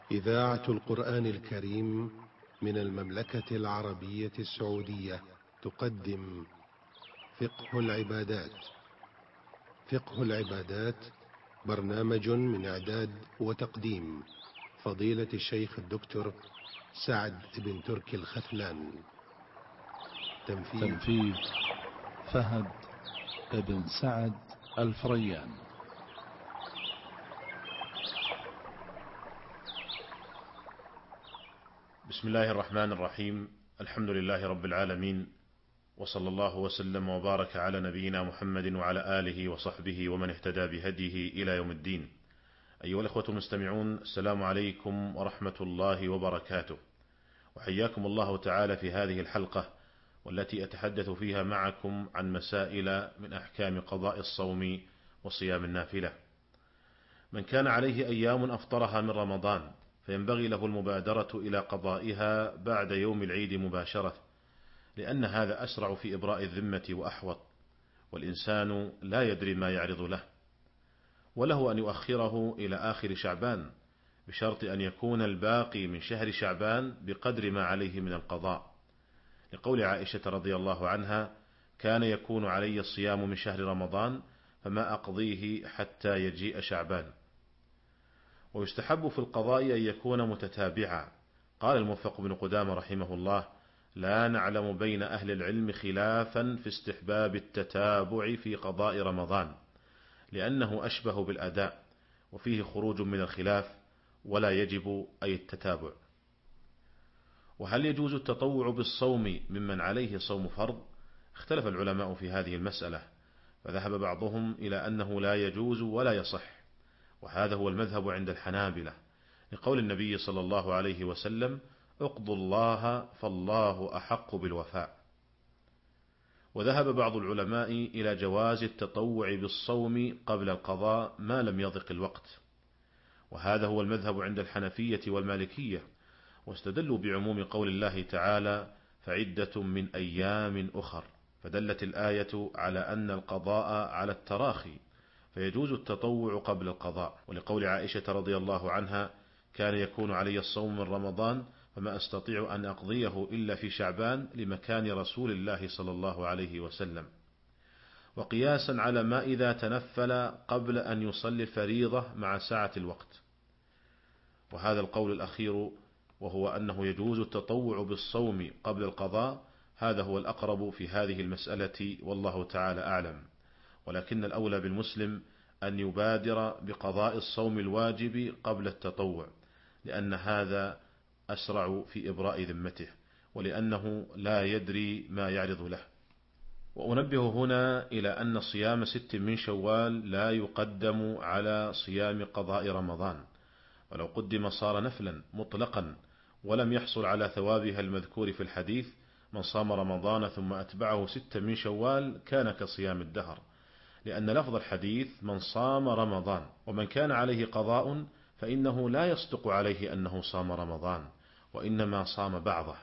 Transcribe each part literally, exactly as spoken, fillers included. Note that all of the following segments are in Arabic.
إذاعة القرآن الكريم من المملكة العربية السعودية تقدم فقه العبادات. فقه العبادات برنامج من إعداد وتقديم فضيلة الشيخ الدكتور سعد بن تركي الختلان. تنفيذ, تنفيذ فهد بن سعد الفريان. بسم الله الرحمن الرحيم. الحمد لله رب العالمين، وصلى الله وسلم وبارك على نبينا محمد وعلى آله وصحبه ومن اهتدى بهديه إلى يوم الدين. أيها الأخوة المستمعون، السلام عليكم ورحمة الله وبركاته، وحياكم الله تعالى في هذه الحلقة والتي أتحدث فيها معكم عن مسائل من أحكام قضاء الصوم وصيام النافلة. من كان عليه أيام أفطرها من رمضان فينبغي له المبادرة إلى قضائها بعد يوم العيد مباشرة، لأن هذا أسرع في إبراء الذمة وأحوط، والإنسان لا يدري ما يعرض له. وله أن يؤخره إلى آخر شعبان بشرط أن يكون الباقي من شهر شعبان بقدر ما عليه من القضاء، لقول عائشة رضي الله عنها: كان يكون علي الصيام من شهر رمضان فما أقضيه حتى يجيء شعبان. ويستحب في القضاء أن يكون متتابعا. قال الموفق بن قدامة رحمه الله: لا نعلم بين أهل العلم خلافا في استحباب التتابع في قضاء رمضان، لأنه أشبه بالأداء وفيه خروج من الخلاف، ولا يجب أي التتابع. وهل يجوز التطوع بالصوم ممن عليه صوم فرض؟ اختلف العلماء في هذه المسألة، فذهب بعضهم إلى أنه لا يجوز ولا يصح، وهذا هو المذهب عند الحنابلة، لقول النبي صلى الله عليه وسلم: اقضوا الله فالله أحق بالوفاء. وذهب بعض العلماء إلى جواز التطوع بالصوم قبل القضاء ما لم يضق الوقت، وهذا هو المذهب عند الحنفية والمالكية، واستدلوا بعموم قول الله تعالى: فعدة من أيام أخر، فدلت الآية على أن القضاء على التراخي، فيجوز التطوع قبل القضاء. ولقول عائشة رضي الله عنها: كان يكون علي الصوم من رمضان فما أستطيع أن أقضيه إلا في شعبان لمكان رسول الله صلى الله عليه وسلم. وقياسا على ما إذا تنفل قبل أن يصلي الفريضة مع ساعة الوقت. وهذا القول الأخير، وهو أنه يجوز التطوع بالصوم قبل القضاء، هذا هو الأقرب في هذه المسألة، والله تعالى أعلم. ولكن الأولى بالمسلم أن يبادر بقضاء الصوم الواجب قبل التطوع، لأن هذا أسرع في إبراء ذمته، ولأنه لا يدري ما يعرض له. وأنبه هنا إلى أن صيام ست من شوال لا يقدم على صيام قضاء رمضان، ولو قدم صار نفلا مطلقا ولم يحصل على ثوابها المذكور في الحديث: من صام رمضان ثم أتبعه ست من شوال كان كصيام الدهر، لأن لفظ الحديث من صام رمضان، ومن كان عليه قضاء فإنه لا يصدق عليه أنه صام رمضان، وإنما صام بعضه.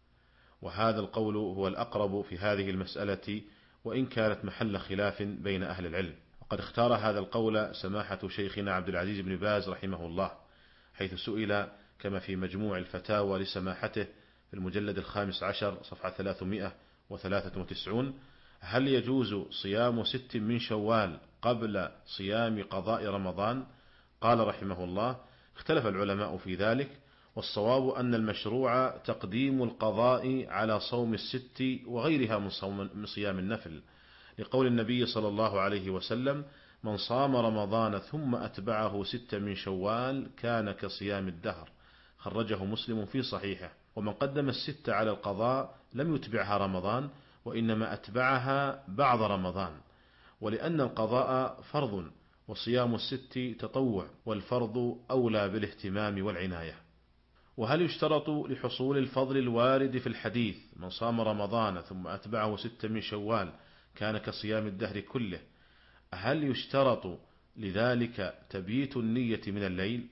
وهذا القول هو الأقرب في هذه المسألة، وإن كانت محل خلاف بين أهل العلم. وقد اختار هذا القول سماحة شيخنا عبد العزيز بن باز رحمه الله، حيث سئل كما في مجموع الفتاوى لسماحته في المجلد الخامس عشر صفحة ثلاثمائة وثلاثة وتسعين: هل يجوز صيام ست من شوال قبل صيام قضاء رمضان؟ قال رحمه الله: اختلف العلماء في ذلك، والصواب أن المشروع تقديم القضاء على صوم الست وغيرها من, صوم من صيام النفل، لقول النبي صلى الله عليه وسلم: من صام رمضان ثم أتبعه ست من شوال كان كصيام الدهر، خرجه مسلم في صحيحه. ومن قدم الست على القضاء لم يتبعها رمضان، وإنما أتبعها بعض رمضان، ولأن القضاء فرض وصيام الست تطوع، والفرض أولى بالاهتمام والعناية. وهل يشترط لحصول الفضل الوارد في الحديث من صام رمضان ثم أتبعه ست من شوال كان كصيام الدهر كله، هل يشترط لذلك تبييت النية من الليل؟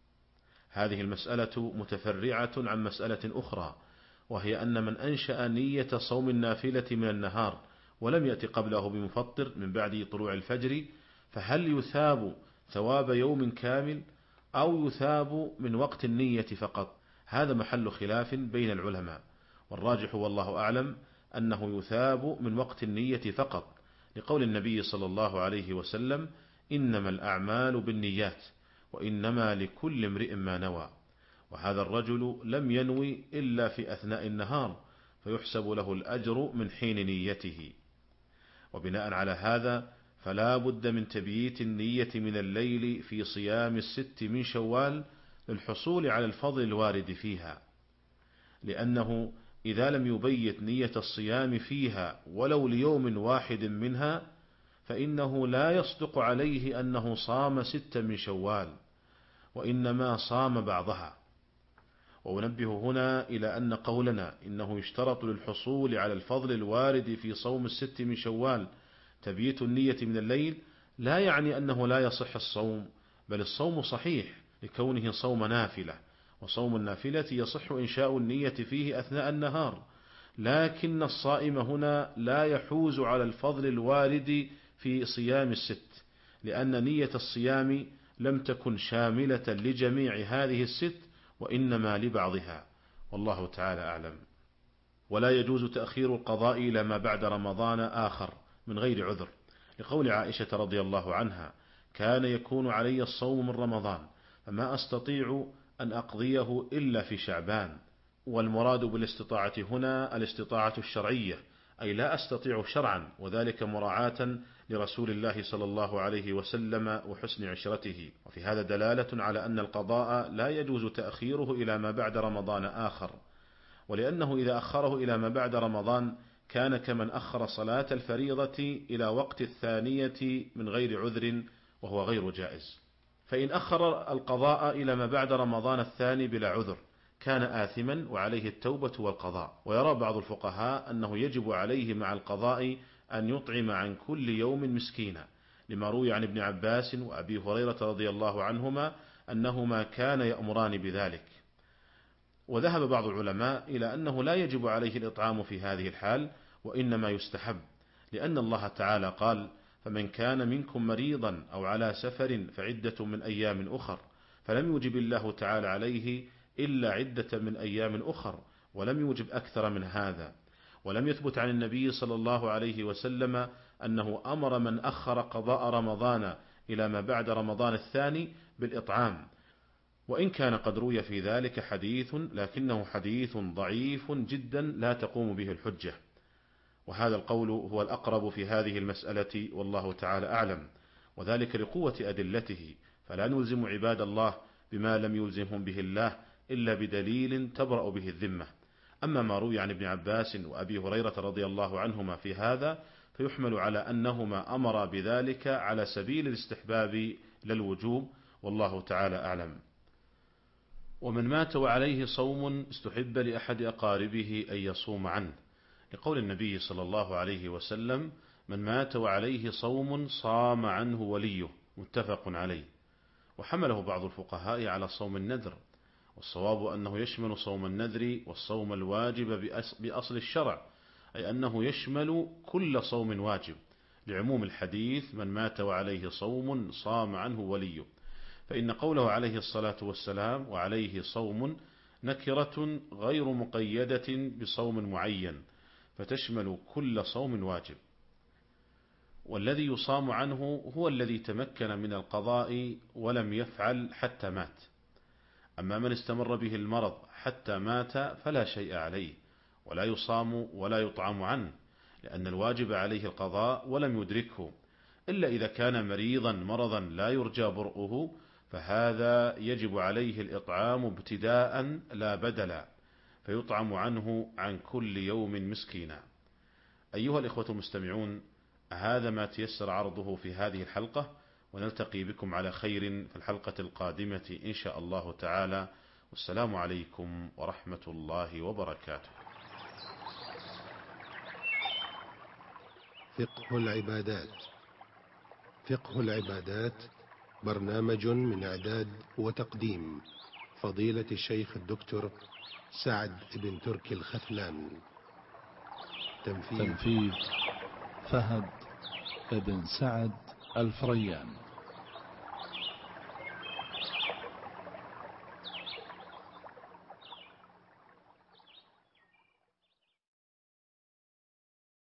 هذه المسألة متفرعة عن مسألة أخرى، وهي أن من أنشأ نية صوم النافلة من النهار ولم يأتي قبله بمفطر من بعد طلوع الفجر، فهل يثاب ثواب يوم كامل أو يثاب من وقت النية فقط؟ هذا محل خلاف بين العلماء، والراجح والله أعلم أنه يثاب من وقت النية فقط، لقول النبي صلى الله عليه وسلم: إنما الأعمال بالنيات وإنما لكل امرئ ما نوى. وهذا الرجل لم ينوي إلا في أثناء النهار، فيحسب له الأجر من حين نيته. وبناء على هذا فلا بد من تبييت النية من الليل في صيام الست من شوال للحصول على الفضل الوارد فيها، لأنه إذا لم يبيت نية الصيام فيها ولو ليوم واحد منها فإنه لا يصدق عليه أنه صام ست من شوال، وإنما صام بعضها. وأنبه هنا إلى أن قولنا إنه يشترط للحصول على الفضل الوارد في صوم الست من شوال تبييت النية من الليل لا يعني أنه لا يصح الصوم، بل الصوم صحيح لكونه صوم نافلة، وصوم النافلة يصح إنشاء النية فيه أثناء النهار، لكن الصائم هنا لا يحوز على الفضل الوارد في صيام الست، لأن نية الصيام لم تكن شاملة لجميع هذه الست وإنما لبعضها، والله تعالى أعلم. ولا يجوز تأخير القضاء إلى ما بعد رمضان آخر من غير عذر، لقول عائشة رضي الله عنها: كان يكون علي الصوم من رمضان فما أستطيع أن أقضيه إلا في شعبان. والمراد بالاستطاعة هنا الاستطاعة الشرعية، أي لا أستطيع شرعا، وذلك مراعاة لرسول الله صلى الله عليه وسلم وحسن عشرته. وفي هذا دلالة على أن القضاء لا يجوز تأخيره إلى ما بعد رمضان آخر، ولأنه إذا أخره إلى ما بعد رمضان كان كمن أخر صلاة الفريضة إلى وقت الثانية من غير عذر، وهو غير جائز. فإن أخر القضاء إلى ما بعد رمضان الثاني بلا عذر كان آثما وعليه التوبة والقضاء. ويرى بعض الفقهاء أنه يجب عليه مع القضاء أن يطعم عن كل يوم مسكينا، لما روي عن ابن عباس وأبي هريرة رضي الله عنهما أنهما كان يأمران بذلك. وذهب بعض العلماء إلى أنه لا يجب عليه الإطعام في هذه الحال، وإنما يستحب، لأن الله تعالى قال: فمن كان منكم مريضا أو على سفر فعدة من أيام أخر، فلم يجب الله تعالى عليه إلا عدة من أيام أخر، ولم يوجب أكثر من هذا. ولم يثبت عن النبي صلى الله عليه وسلم أنه أمر من أخر قضاء رمضان إلى ما بعد رمضان الثاني بالإطعام، وإن كان قد روي في ذلك حديث، لكنه حديث ضعيف جدا لا تقوم به الحجة. وهذا القول هو الأقرب في هذه المسألة، والله تعالى أعلم، وذلك لقوة أدلته، فلا نلزم عباد الله بما لم يلزمهم به الله إلا بدليل تبرأ به الذمة. أما ما روي عن ابن عباس وأبي هريرة رضي الله عنهما في هذا فيحمل على أنهما أمر بذلك على سبيل الاستحباب للوجوب، والله تعالى أعلم. ومن مات وعليه صوم استحب لأحد أقاربه أن يصوم عنه، لقول النبي صلى الله عليه وسلم: من مات وعليه صوم صام عنه وليه، متفق عليه. وحمله بعض الفقهاء على صوم النذر، والصواب أنه يشمل صوم النذر والصوم الواجب بأصل الشرع، أي أنه يشمل كل صوم واجب، لعموم الحديث: من مات وعليه صوم صام عنه وليه. فإن قوله عليه الصلاة والسلام وعليه صوم نكرة غير مقيدة بصوم معين، فتشمل كل صوم واجب. والذي يصام عنه هو الذي تمكن من القضاء ولم يفعل حتى مات. أما من استمر به المرض حتى مات فلا شيء عليه، ولا يصام ولا يطعم عنه، لأن الواجب عليه القضاء ولم يدركه، إلا إذا كان مريضا مرضا لا يرجى برؤه، فهذا يجب عليه الإطعام ابتداء لا بدلا، فيطعم عنه عن كل يوم مسكينا. أيها الإخوة المستمعون، هذا ما تيسر عرضه في هذه الحلقة، ونلتقي بكم على خير في الحلقة القادمة إن شاء الله تعالى، والسلام عليكم ورحمة الله وبركاته. فقه العبادات. فقه العبادات برنامج من إعداد وتقديم فضيلة الشيخ الدكتور سعد بن تركي الخثلان. تنفيذ فهد بن سعد الفريان.